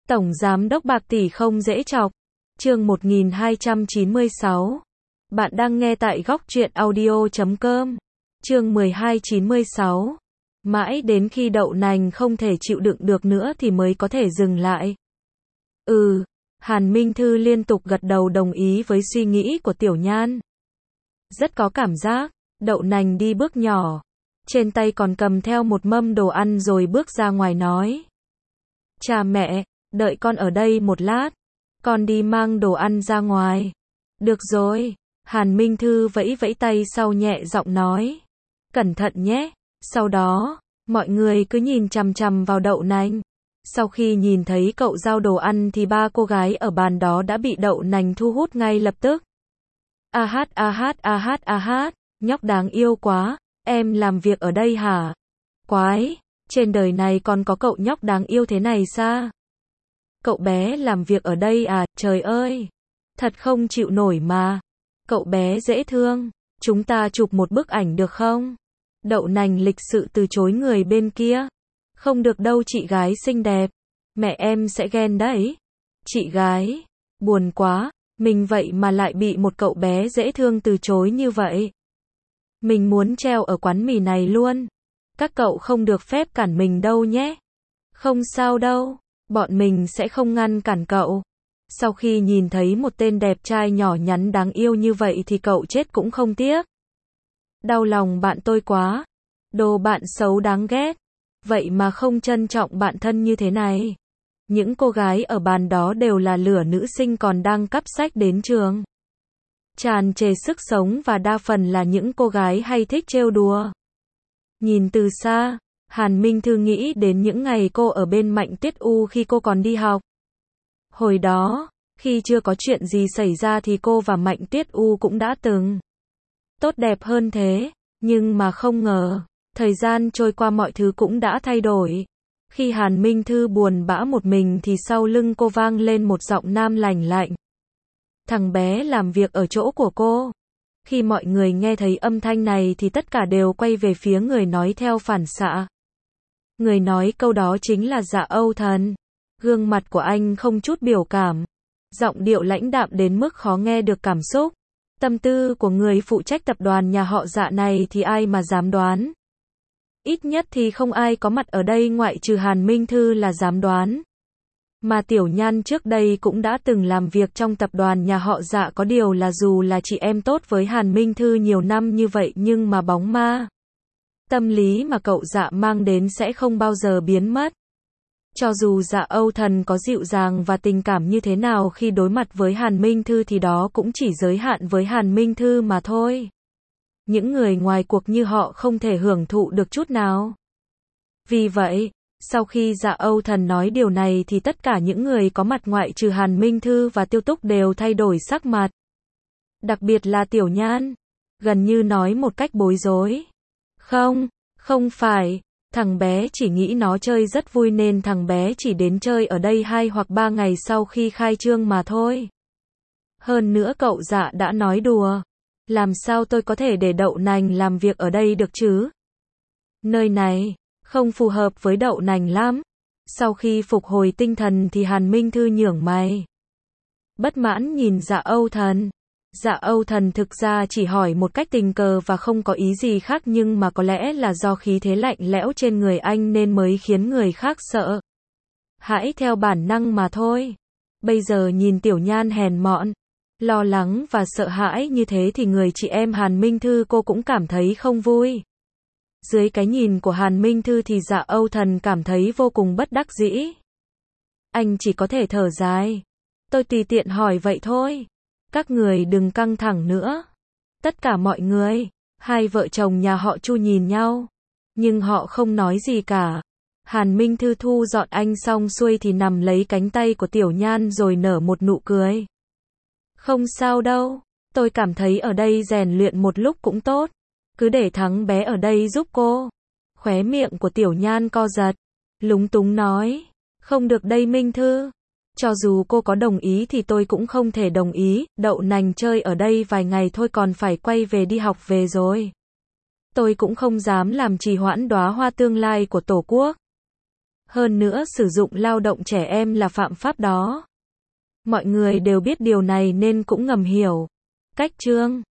Tổng giám đốc bạc tỷ không dễ chọc. Chương 1296. Bạn đang nghe tại góc truyện audio.com. Chương 1296. Mãi đến khi đậu nành không thể chịu đựng được nữa thì mới có thể dừng lại. Hàn Minh Thư liên tục gật đầu đồng ý với suy nghĩ của Tiểu Nhan. Rất có cảm giác. Đậu nành đi bước nhỏ, trên tay còn cầm theo một mâm đồ ăn rồi bước ra ngoài nói: Cha mẹ, đợi con ở đây một lát, con đi mang đồ ăn ra ngoài. Được rồi. Hàn Minh Thư vẫy vẫy tay sau nhẹ giọng nói: Cẩn thận nhé. Sau đó, mọi người cứ nhìn chằm chằm vào đậu nành. Sau khi nhìn thấy cậu giao đồ ăn thì ba cô gái ở bàn đó đã bị đậu nành thu hút ngay lập tức. Nhóc đáng yêu quá, em làm việc ở đây hả? Quái, trên đời này còn có cậu nhóc đáng yêu thế này sao? Cậu bé làm việc ở đây à, trời ơi, thật không chịu nổi mà. Cậu bé dễ thương, chúng ta chụp một bức ảnh được không? Đậu nành lịch sự từ chối người bên kia. Không được đâu chị gái xinh đẹp, mẹ em sẽ ghen đấy. Chị gái, buồn quá, mình vậy mà lại bị một cậu bé dễ thương từ chối như vậy. Mình muốn treo ở quán mì này luôn. Các cậu không được phép cản mình đâu nhé. Không sao đâu, bọn mình sẽ không ngăn cản cậu. Sau khi nhìn thấy một tên đẹp trai nhỏ nhắn đáng yêu như vậy thì cậu chết cũng không tiếc. Đau lòng bạn tôi quá. Đồ bạn xấu đáng ghét. Vậy mà không trân trọng bạn thân như thế này. Những cô gái ở bàn đó đều là lửa nữ sinh còn đang cắp sách đến trường. Tràn trề sức sống và đa phần là những cô gái hay thích trêu đùa. Nhìn từ xa, Hàn Minh Thư nghĩ đến những ngày cô ở bên Mạnh Tuyết U khi cô còn đi học. Hồi đó, khi chưa có chuyện gì xảy ra thì cô và Mạnh Tuyết U cũng đã từng tốt đẹp hơn thế, nhưng mà không ngờ, thời gian trôi qua mọi thứ cũng đã thay đổi. Khi Hàn Minh Thư buồn bã một mình thì sau lưng cô vang lên một giọng nam lành lạnh. Thằng bé làm việc ở chỗ của cô. Khi mọi người nghe thấy âm thanh này thì tất cả đều quay về phía người nói theo phản xạ. Người nói câu đó chính là Dạ Âu Thần. Gương mặt của anh không chút biểu cảm. Giọng điệu lãnh đạm đến mức khó nghe được cảm xúc. Tâm tư của người phụ trách tập đoàn nhà họ Dạ này thì ai mà dám đoán. Ít nhất thì không ai có mặt ở đây ngoại trừ Hàn Minh Thư là dám đoán. Mà Tiểu Nhan trước đây cũng đã từng làm việc trong tập đoàn nhà họ Dạ, có điều là dù là chị em tốt với Hàn Minh Thư nhiều năm như vậy nhưng mà bóng ma tâm lý mà cậu Dạ mang đến sẽ không bao giờ biến mất. Cho dù Dạ Âu Thần có dịu dàng và tình cảm như thế nào khi đối mặt với Hàn Minh Thư thì đó cũng chỉ giới hạn với Hàn Minh Thư mà thôi. Những người ngoài cuộc như họ không thể hưởng thụ được chút nào. Vì vậy, sau khi Dạ Âu Thần nói điều này thì tất cả những người có mặt ngoại trừ Hàn Minh Thư và Tiêu Túc đều thay đổi sắc mặt. Đặc biệt là Tiểu Nhan, gần như nói một cách bối rối. Không phải, thằng bé chỉ nghĩ nó chơi rất vui nên thằng bé chỉ đến chơi ở đây 2 hoặc 3 ngày sau khi khai trương mà thôi. Hơn nữa cậu Dạ đã nói đùa. Làm sao tôi có thể để đậu nành làm việc ở đây được chứ? Nơi này không phù hợp với đậu nành lắm. Sau khi phục hồi tinh thần thì Hàn Minh Thư nhướng mày. Bất mãn nhìn Dạ Âu Thần. Dạ Âu Thần thực ra chỉ hỏi một cách tình cờ và không có ý gì khác, nhưng mà có lẽ là do khí thế lạnh lẽo trên người anh nên mới khiến người khác sợ hãi theo bản năng mà thôi. Bây giờ nhìn Tiểu Nhan hèn mọn, lo lắng và sợ hãi như thế thì người chị em Hàn Minh Thư cô cũng cảm thấy không vui. Dưới cái nhìn của Hàn Minh Thư thì Dạ Âu Thần cảm thấy vô cùng bất đắc dĩ. Anh chỉ có thể thở dài. Tôi tùy tiện hỏi vậy thôi. Các người đừng căng thẳng nữa. Tất cả mọi người, hai vợ chồng nhà họ Chu nhìn nhau, nhưng họ không nói gì cả. Hàn Minh Thư thu dọn anh xong xuôi thì nằm lấy cánh tay của Tiểu Nhan rồi nở một nụ cười. Không sao đâu, tôi cảm thấy ở đây rèn luyện một lúc cũng tốt. Cứ để thằng bé ở đây giúp cô. Khóe miệng của Tiểu Nhan co giật, lúng túng nói. Không được đây Minh Thư. Cho dù cô có đồng ý thì tôi cũng không thể đồng ý. Đậu nành chơi ở đây vài ngày thôi còn phải quay về đi học về rồi. Tôi cũng không dám làm trì hoãn đóa hoa tương lai của Tổ quốc. Hơn nữa sử dụng lao động trẻ em là phạm pháp đó. Mọi người đều biết điều này nên cũng ngầm hiểu. Cách chương